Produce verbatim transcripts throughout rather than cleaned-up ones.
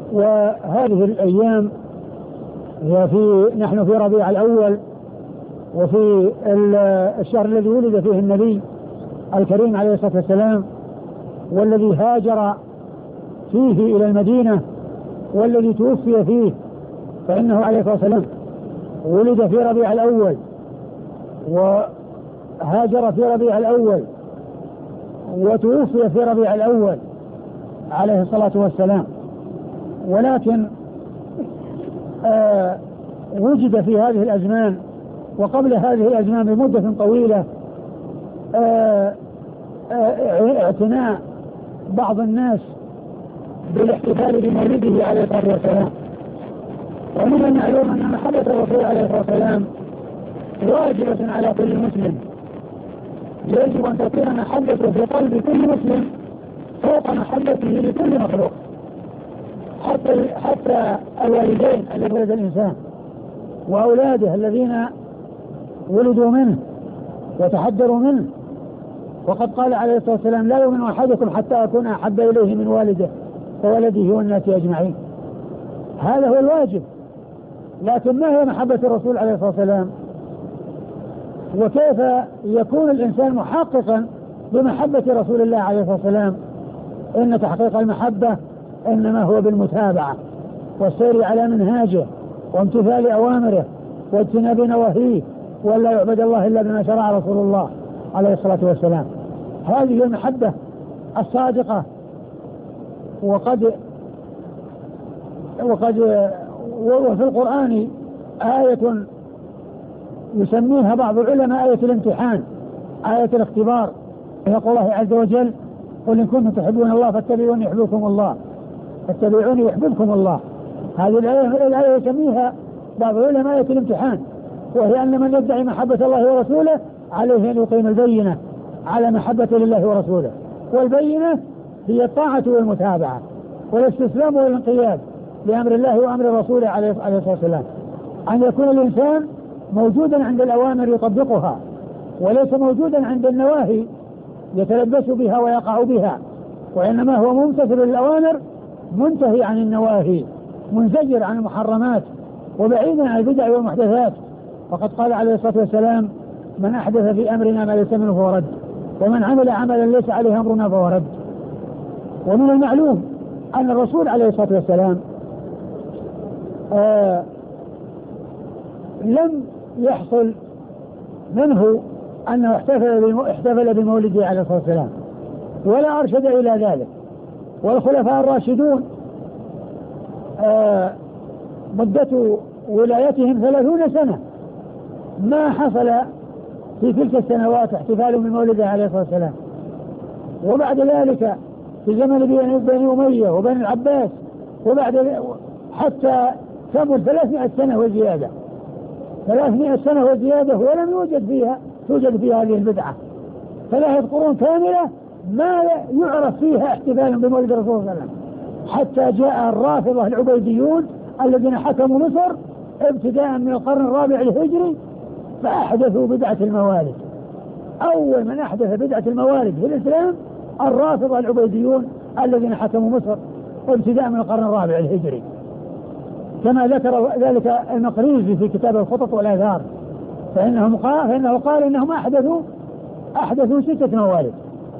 وهذه الأيام هي في نحن في ربيع الأول، وفي الشهر الذي ولد فيه النبي الكريم عليه الصلاة والسلام، والذي هاجر فيه إلى المدينة، والذي توفي فيه، فإنه عليه الصلاة والسلام ولد في ربيع الأول وهاجر في ربيع الأول وتوفي في ربيع الأول عليه الصلاة والسلام. ولكن آه وجد في هذه الأزمان وقبل هذه الأزمان بمدة طويلة آه آه اعتناء بعض الناس بالاحتفال بمولده عليه الصلاة والسلام. ومن المعلوم أن محبة الرسول عليه الصلاة والسلام واجبة على كل مسلم، يجب أن تكون محبته في قلب كل مسلم فوق محبته لكل مخلوق، حتى حتى الوالدين الذين ولد الإنسان وأولاده الذين ولدوا منه وتحدروا منه. وقد قال عليه الصلاة والسلام: لا يؤمن أحدكم حتى أكون أحب إليه من والده وولده والناس أجمعين. هذا هو الواجب. لكن ما هي محبة الرسول عليه الصلاة والسلام؟ وكيف يكون الإنسان محققا بمحبة رسول الله عليه الصلاة والسلام؟ إن تحقيق المحبة إنما هو بالمتابعة والسير على منهاجه وامتثال أوامره واجتناب نواهيه، ولا يعبد الله إلا بما شرع رسول الله عليه الصلاة والسلام. هذه المحبة الصادقة. وقد وقد وفي القرآن آية يسميها بعض العلماء آية الامتحان، آية الاختبار. يقول الله عز وجل: قل إن كنتم تحبون الله فاتبعوني يحببكم الله، فاتبعوني يحببكم الله. هذه الآية, الآية يسميها بعض العلماء آية الامتحان، وهي أن من يدعي محبة الله ورسوله عليه أن يقيم البينة على محبة لله ورسوله، والبينة هي الطاعة والمتابعة والاستسلام والانقياد لأمر الله وأمر رسوله عليه الصلاة والسلام. أن يكون الإنسان موجودا عند الأوامر يطبقها، وليس موجودا عند النواهي يتلبس بها ويقع بها، وإنما هو ممتثل للأوامر منتهي عن النواهي، منزجر عن المحرمات، وبعيدا عن البدع والمحدثات. وقد قال عليه الصلاة والسلام: من أحدث في أمرنا ما ليس منه فهو رد، ومن عمل عملا ليس عليه أمرنا فهو رد. ومن المعلوم أن الرسول عليه الصلاة والسلام آه لم يحصل منه أنه احتفل احتفل بمولده عليه الصلاة والسلام، ولا أرشد إلى ذلك. والخلفاء الراشدون آه مدة ولايتهم ثلاثون سنة ما حصل في تلك السنوات احتفال بمولده عليه الصلاة والسلام. وبعد ذلك في زمن بني أمية وبني العباس، وبعد حتى كمل ثلاثمائة سنة وزيادة ثلاثمائة سنة وزيادة ولم يوجد فيها توجد فيها هذه البدعة. ثلاثة قرون كاملة ما يعرف فيها احتفال بمولد الرسول صلى الله عليه وسلم، حتى جاء الرافضة العبيديون الذين حكموا مصر ابتداء من القرن الرابع الهجري فأحدثوا بدعة الموالد. أول من أحدث بدعة الموالد في الإسلام الرافضة العبيديون الذين حكموا مصر ابتداء من القرن الرابع الهجري، كما ذكر ذلك المقريزي في كتاب الخطط والآثار، فإنهم قال فإنه قال إنهم أحدثوا أحدثوا ستة موالد،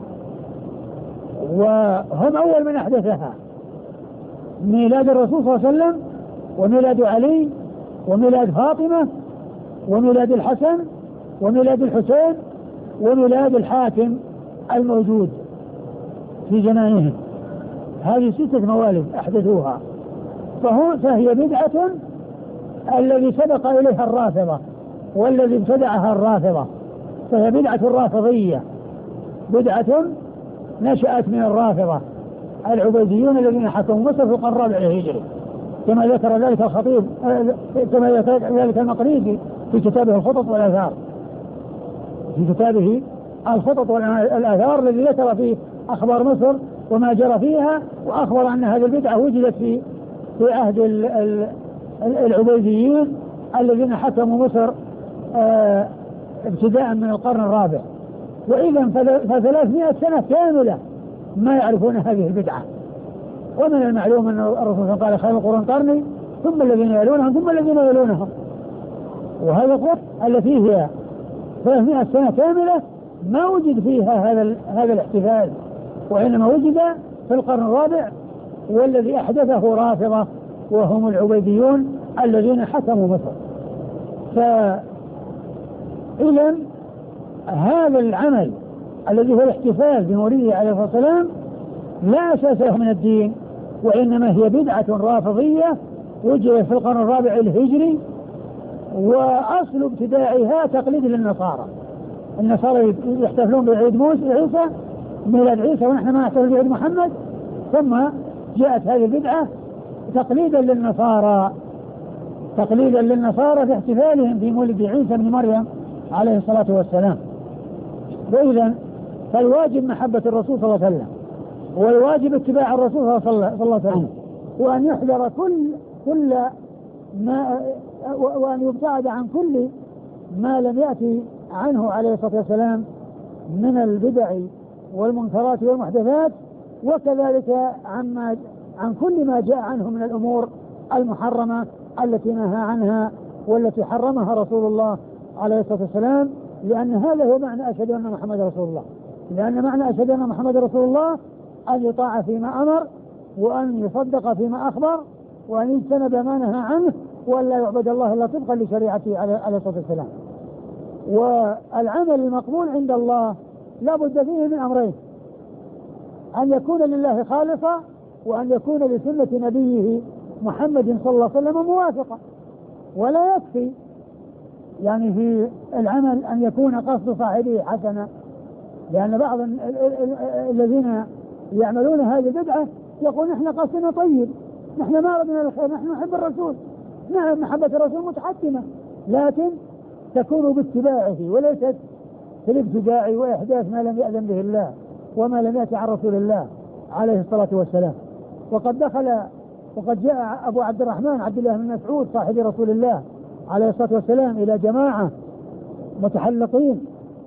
وهم أول من أحدثها: ميلاد الرسول صلى الله عليه وسلم، وميلاد علي، وميلاد فاطمة، وميلاد الحسن، وميلاد الحسين، وميلاد الحاكم الموجود في زمانهم. هذه ستة موالد أحدثوها، فهو فهي بدعة الذي سبق إليها الرافضة والذي ابتدعها الرافضة، فهي بدعة الرافضية، بدعة نشأت من الرافضة العبيديون الذين حكموا مصر في القرن الرابع الهجري، كما ذكر ذلك الخطيب كما ذكر ذلك المقريزي في كتابه الخطط والآثار في كتابه الخطط والآثار الذي ذكر فيه أخبار مصر وما جرى فيها، وأخبر أن هذه البدعة وجدت في في عهد العبيديين الذين حكموا مصر اه ابتداء من القرن الرابع. وإذا فثلاثمائة سنة كاملة ما يعرفون هذه البدعة، ومن المعلوم أن الرسول قال خير القرون قرني ثم الذين يلونهم ثم الذين يلونهم، وهذا القرن التي هي ثلاثمائة سنة كاملة ما وجد فيها هذا هذا الاحتفال، وإنما وجد في القرن الرابع، والذي أحدثه رافضة وهم العبيديون الذين حكموا مصر. فإذا هذا العمل الذي هو الاحتفال بمولده عليه الصلاة والسلام لا أساس له من الدين، وإنما هي بدعة رافضية وجدت في القرن الرابع الهجري، وأصل ابتداعها تقليد للنصارى. النصارى يحتفلون بعيد موسى عيسى ميلاد عيسى ونحن ما نحتفل بعيد محمد، ثم جاءت هذه البدعة تقليدا للنصارى تقليدا للنصارى في احتفالهم في مولد عيسى بن مريم عليه الصلاة والسلام. وإذا فالواجب محبة الرسول صلى الله عليه وسلم، والواجب اتباع الرسول صلى الله عليه وسلم، وأن يحذر كل كل ما وأن يبتعد عن كل ما لم يأتي عنه عليه الصلاة والسلام من البدع والمنكرات والمحدثات، وكذلك عما عن كل ما جاء عنه من الأمور المحرمة التي نهى عنها والتي حرمها رسول الله عليه الصلاة والسلام، لأن هذا هو معنى أشهد أن محمد رسول الله. لأن معنى أشهد أن محمد رسول الله أن يطاع فيما أمر، وأن يصدق فيما أخبر، وأن يجتنب ما نهى عنه، وأن لا يعبد الله إلا طبقا لشريعته عليه الصلاة والسلام. والعمل المقبول عند الله لا بد فيه من أمرين: أن يكون لله خالصا، وأن يكون لسنة نبيه محمد صلى الله عليه وسلم موافقا. ولا يكفي يعني في العمل أن يكون قصد صاحبه حسنا، لأن بعض الذين يعملون هذه البدعة يقول نحن قصدنا طيب، نحن ما أردنا الخير، نحن نحب الرسول. نعم، محبة الرسول متحكمة، لكن تكون باتباعه وليست في الابتداع وإحداث ما لم يأذن به الله وما لم يأتي عن رسول الله عليه الصلاة والسلام. وقد دخل وقد جاء أبو عبد الرحمن عبد الله بن مسعود صاحب رسول الله عليه الصلاة والسلام إلى جماعة متحلقين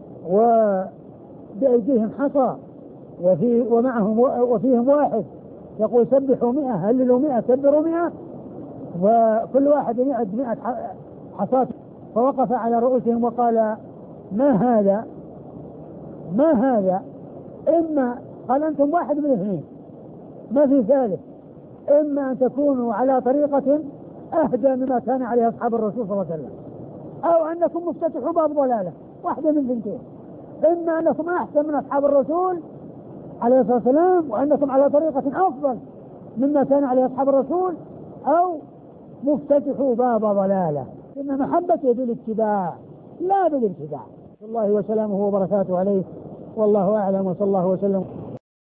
وبأيديهم حصى وفي ومعهم وفيهم واحد يقول سبحوا مئة هللوا مئة كبروا مئة، وكل واحد يعد مئة حصاة، فوقف على رؤوسهم وقال ما هذا ما هذا إما قال أنتم واحد من اثنين ما في ثالث، إما أن تكونوا على طريقة أهدى مما كان عليه أصحاب الرسول صلى الله عليه وسلم، أو أنكم مفتتحوا باب ضلالة، واحدة من ثنتين. إما أنكم أحسن من أصحاب الرسول عليه الصلاة والسلام وأنكم على طريقة أفضل مما كان عليه أصحاب الرسول، أو مفتتحوا باب ضلالة. إن محبته بالاتباع لا بالابتداع. الله وسلامه وبركاته عليه، والله أعلم، وصلى الله وسلم.